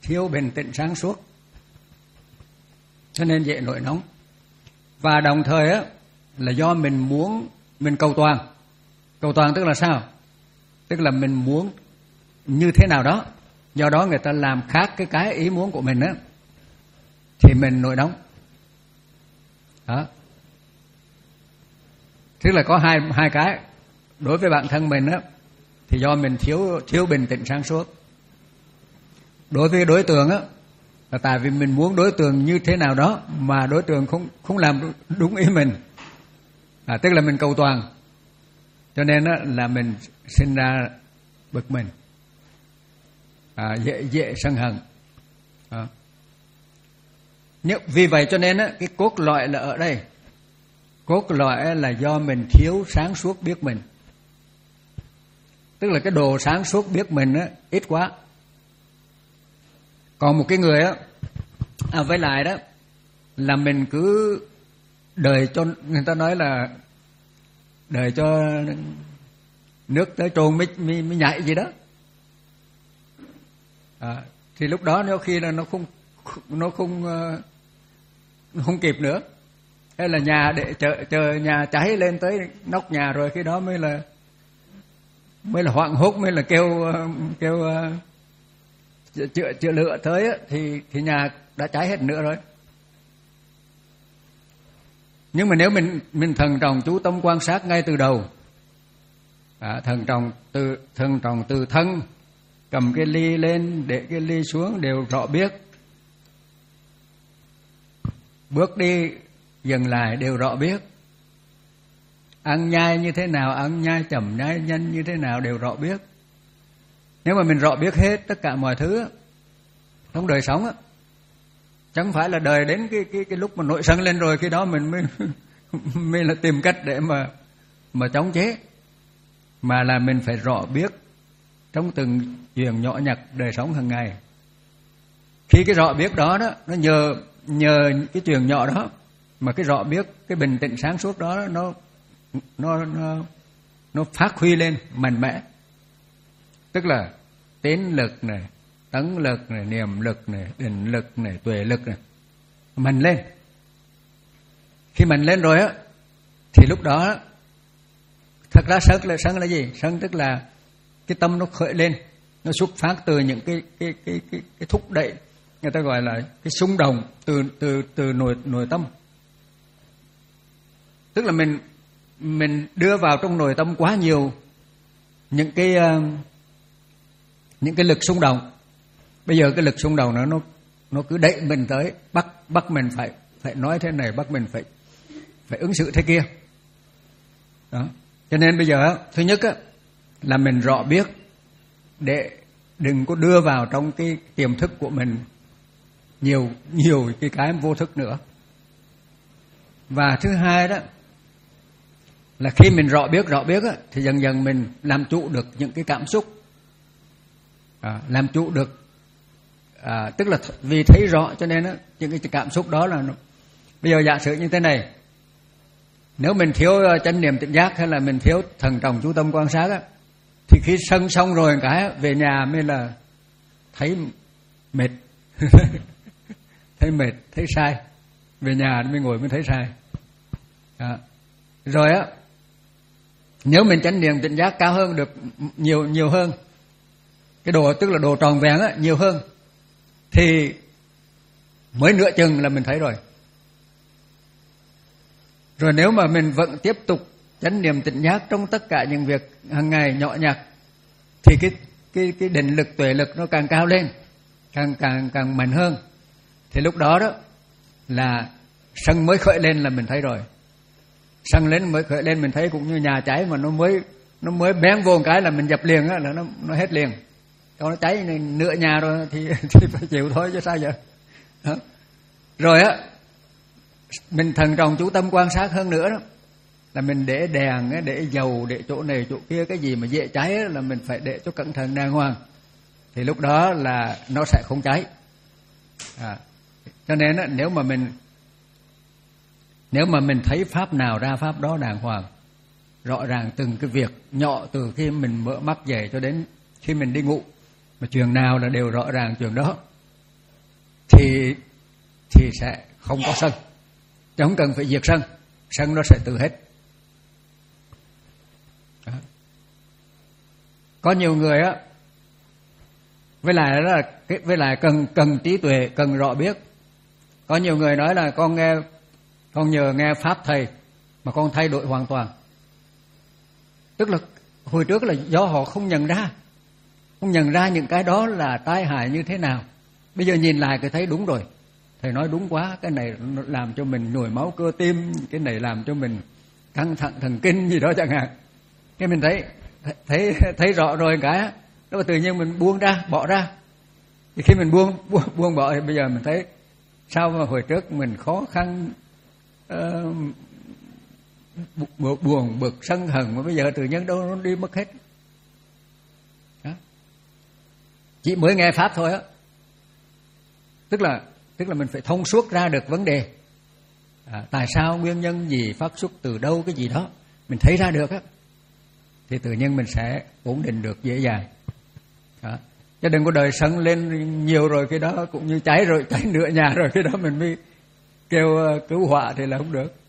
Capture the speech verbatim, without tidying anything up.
thiếu bình tĩnh sáng suốt, cho nên dễ nổi nóng. Và đồng thời á là do mình muốn, mình cầu toàn. Cầu toàn tức là sao? Tức là mình muốn như thế nào đó, do đó người ta làm khác cái cái ý muốn của mình á, thì mình nổi nóng. Đó. Tức là có hai hai cái. Đối với bản thân mình á thì do mình thiếu thiếu bình tĩnh sáng suốt. Đối với đối tượng á là tại vì mình muốn đối tượng như thế nào đó mà đối tượng không không làm đúng ý mình. À, tức là mình cầu toàn. Cho nên á là mình sinh ra bực mình. À, dễ dễ sân hận. À. Nhưng vì vậy cho nên á cái cốt lõi là ở đây. Cốt lõi là do mình thiếu sáng suốt biết mình. Tức là cái đồ sáng suốt biết mình á ít quá. Còn một cái người á à, với lại đó là mình cứ đời cho, người ta nói là đời cho nước tới trồn mới, mới, mới nhảy gì đó. À, thì lúc đó nếu khi là nó không nó không nó không kịp nữa, hay là nhà để chờ chờ nhà cháy lên tới nóc nhà rồi khi đó mới là mới là hoảng hốt, mới là kêu kêu chữa chữa lửa tới á, thì thì nhà đã cháy hết nữa rồi. Nhưng mà nếu mình mình thận trọng chú tâm quan sát ngay từ đầu, à, thận trọng từ thận trọng từ thân, cầm cái ly lên để cái ly xuống đều rõ biết, bước đi dừng lại đều rõ biết, ăn nhai như thế nào, ăn nhai chậm nhai nhanh như thế nào đều rõ biết. Nếu mà mình rõ biết hết tất cả mọi thứ trong đời sống á, chẳng phải là đời đến cái cái cái lúc mà nổi sân lên rồi khi đó mình mới mới là tìm cách để mà mà chống chế, mà là mình phải rõ biết trong từng chuyện nhỏ nhặt đời sống hàng ngày. Khi cái rõ biết đó đó nó nhờ nhờ cái chuyện nhỏ đó mà cái rõ biết, cái bình tĩnh sáng suốt đó nó nó nó nó phát huy lên mạnh mẽ. Tức là tín lực này, tấn lực này, niệm lực này, định lực này, tuệ lực này mạnh lên. Khi mạnh lên rồi á thì lúc đó thật ra sân là sân là gì? Sân tức là cái tâm nó khởi lên, nó xuất phát từ những cái cái cái cái, cái thúc đẩy, người ta gọi là cái xung động từ từ từ nội nội tâm. Tức là mình mình đưa vào trong nội tâm quá nhiều những cái uh, những cái lực xung động. Bây giờ cái lực xung động nó nó nó cứ đẩy mình tới, bắt bắt mình phải phải nói thế này, bắt mình phải phải ứng xử thế kia. Đó. Cho nên bây giờ thứ nhất á là mình rõ biết để đừng có đưa vào trong cái tiềm thức của mình nhiều nhiều cái cái vô thức nữa. Và thứ hai đó là khi mình rõ biết rõ biết á, thì dần dần mình làm chủ được những cái cảm xúc, à, làm chủ được, à, tức là vì thấy rõ cho nên á, những cái cảm xúc đó là nó... Bây giờ giả sử như thế này, nếu mình thiếu chánh niệm tỉnh giác hay là mình thiếu thần trọng chú tâm quan sát á, thì khi sân xong rồi cái về nhà mới là thấy mệt thấy mệt, thấy sai, về nhà mới ngồi mới thấy sai. À, rồi á, nếu mình chánh niệm tỉnh giác cao hơn được nhiều nhiều hơn, cái độ tức là độ tròn vẹn á nhiều hơn, thì mới nửa chừng là mình thấy rồi. Rồi nếu mà mình vẫn tiếp tục chánh niệm tỉnh giác trong tất cả những việc hàng ngày nhỏ nhặt, thì cái cái cái định lực tuệ lực nó càng cao lên, càng càng càng mạnh hơn, thì lúc đó đó là sân mới khởi lên là mình thấy rồi. Sân lên mới khởi lên mình thấy cũng như nhà cháy mà nó mới nó mới bén vô một cái là mình dập liền á, là nó nó hết liền. Còn nó cháy nửa nhà rồi thì thì phải chịu thôi chứ sao giờ. Đó. Rồi á, mình thần trọng chú tâm quan sát hơn nữa đó, là mình để đèn, để dầu, để chỗ này chỗ kia, cái gì mà dễ cháy là mình phải để cho cẩn thận đàng hoàng, thì lúc đó là nó sẽ không cháy. À, cho nên á, nếu mà mình nếu mà mình thấy pháp nào ra pháp đó đàng hoàng, rõ ràng từng cái việc nhỏ từ khi mình mở mắt dậy cho đến khi mình đi ngủ, mà chuyện nào là đều rõ ràng chuyện đó, thì thì sẽ không có sân, chứ không cần phải diệt sân, sân nó sẽ tự hết. Đó. Có nhiều người á, với lại là với lại cần cần trí tuệ, cần rõ biết. Có nhiều người nói là con nghe con nhờ nghe pháp thầy mà con thay đổi hoàn toàn. Tức là hồi trước là do họ không nhận ra, không nhận ra những cái đó là tai hại như thế nào. Bây giờ nhìn lại thì thấy đúng rồi. Thầy nói đúng quá, cái này làm cho mình nhồi máu cơ tim, cái này làm cho mình căng thẳng thần kinh gì đó chẳng hạn. Cái mình thấy thấy thấy rõ rồi cái đó, mà tự nhiên mình buông ra, bỏ ra. Thì khi mình buông buông, buông bỏ thì bây giờ mình thấy sao mà hồi trước mình khó khăn, uh, buồn bực sân hận, mà bây giờ tự nhiên đâu nó đi mất hết. Đó. Chỉ mới nghe pháp thôi á, tức là tức là mình phải thông suốt ra được vấn đề, à, tại sao, nguyên nhân gì, phát xuất từ đâu, cái gì đó mình thấy ra được á, thì tự nhiên mình sẽ ổn định được dễ dàng. Đó. Chứ đừng có đời sân lên nhiều rồi cái đó cũng như cháy rồi, cháy nửa nhà rồi cái đó mình mới kêu cứu họa thì là không được.